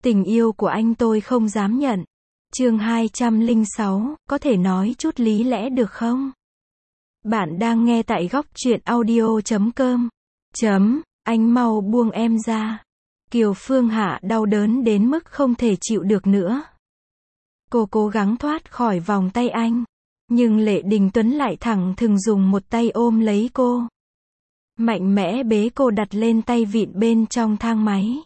Tình yêu của anh tôi không dám nhận. Chương 206, có thể nói chút lý lẽ được không? Bạn đang nghe tại góc truyện audio.com. Anh mau buông em ra. Kiều Phương Hạ đau đớn đến mức không thể chịu được nữa. Cô cố gắng thoát khỏi vòng tay anh. Nhưng Lệ Đình Tuấn lại thẳng thừng dùng một tay ôm lấy cô. Mạnh mẽ bế cô đặt lên tay vịn bên trong thang máy.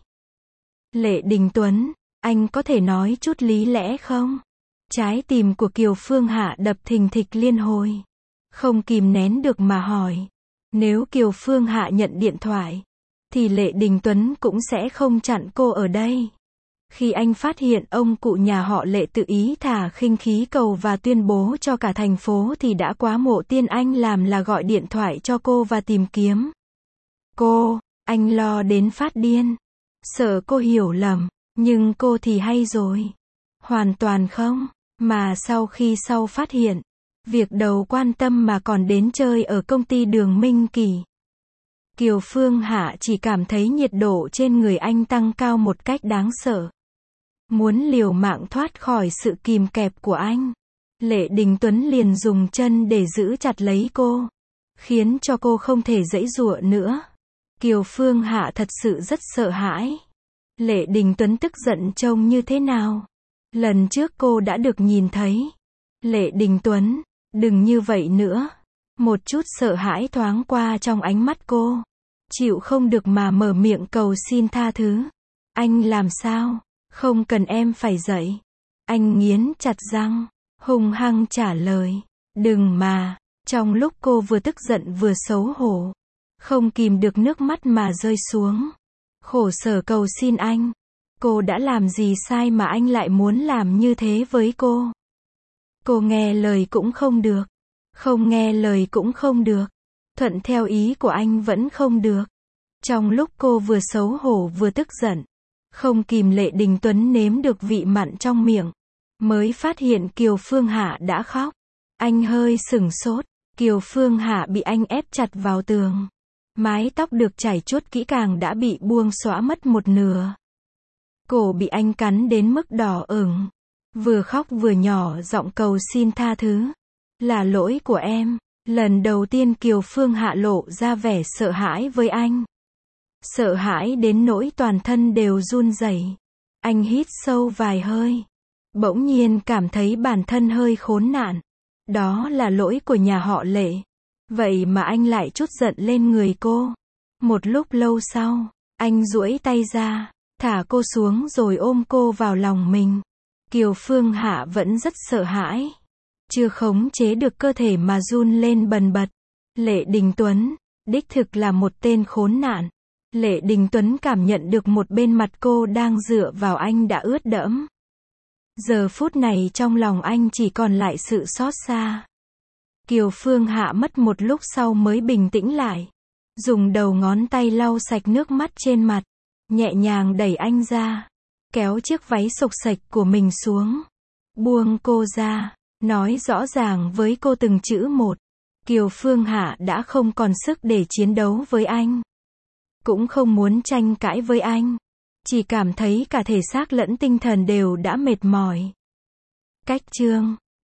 Lệ Đình Tuấn, anh có thể nói chút lý lẽ không? Trái tim của Kiều Phương Hạ đập thình thịch liên hồi. Không kìm nén được mà hỏi. Nếu Kiều Phương Hạ nhận điện thoại, thì Lệ Đình Tuấn cũng sẽ không chặn cô ở đây. Khi anh phát hiện ông cụ nhà họ Lệ tự ý thả khinh khí cầu và tuyên bố cho cả thành phố thì đã quá muộn. Tiên anh làm là gọi điện thoại cho cô và tìm kiếm cô. Anh lo đến phát điên. Sợ cô hiểu lầm. Nhưng cô thì hay rồi. Hoàn toàn không. Mà sau phát hiện, việc đầu quan tâm mà còn đến chơi ở công ty Đường Minh Kỳ. Kiều Phương Hạ chỉ cảm thấy nhiệt độ trên người anh tăng cao một cách đáng sợ. Muốn liều mạng thoát khỏi sự kìm kẹp của anh. Lệ Đình Tuấn liền dùng chân để giữ chặt lấy cô. Khiến cho cô không thể giãy giụa nữa. Kiều Phương Hạ thật sự rất sợ hãi. Lệ Đình Tuấn tức giận trông như thế nào? Lần trước cô đã được nhìn thấy. Lệ Đình Tuấn, đừng như vậy nữa. Một chút sợ hãi thoáng qua trong ánh mắt cô. Chịu không được mà mở miệng cầu xin tha thứ. Anh làm sao? Không cần em phải dậy. Anh nghiến chặt răng, hung hăng trả lời. Đừng mà. Trong lúc cô vừa tức giận vừa xấu hổ, không kìm được nước mắt mà rơi xuống. Khổ sở cầu xin anh. Cô đã làm gì sai mà anh lại muốn làm như thế với cô? Cô nghe lời cũng không được. Không nghe lời cũng không được. Thuận theo ý của anh vẫn không được. Trong lúc cô vừa xấu hổ vừa tức giận, không kìm Lệ Đình Tuấn nếm được vị mặn trong miệng. Mới phát hiện Kiều Phương Hạ đã khóc. Anh hơi sửng sốt. Kiều Phương Hạ bị anh ép chặt vào tường. Mái tóc được chải chuốt kỹ càng đã bị buông xõa mất một nửa. Cổ bị anh cắn đến mức đỏ ửng. Vừa khóc vừa nhỏ giọng cầu xin tha thứ. Là lỗi của em. Lần đầu tiên Kiều Phương Hạ lộ ra vẻ sợ hãi với anh. Sợ hãi đến nỗi toàn thân đều run rẩy. Anh hít sâu vài hơi. Bỗng nhiên cảm thấy bản thân hơi khốn nạn. Đó là lỗi của nhà họ Lệ. Vậy mà anh lại trút giận lên người cô. Một lúc lâu sau, anh duỗi tay ra, thả cô xuống rồi ôm cô vào lòng mình. Kiều Phương Hạ vẫn rất sợ hãi. Chưa khống chế được cơ thể mà run lên bần bật. Lệ Đình Tuấn, đích thực là một tên khốn nạn. Lệ Đình Tuấn cảm nhận được một bên mặt cô đang dựa vào anh đã ướt đẫm. Giờ phút này trong lòng anh chỉ còn lại sự xót xa. Kiều Phương Hạ mất một lúc sau mới bình tĩnh lại. Dùng đầu ngón tay lau sạch nước mắt trên mặt. Nhẹ nhàng đẩy anh ra. Kéo chiếc váy xộc xệch của mình xuống. Buông cô ra. Nói rõ ràng với cô từng chữ một. Kiều Phương Hạ đã không còn sức để chiến đấu với anh. Cũng không muốn tranh cãi với anh. Chỉ cảm thấy cả thể xác lẫn tinh thần đều đã mệt mỏi. Cách chương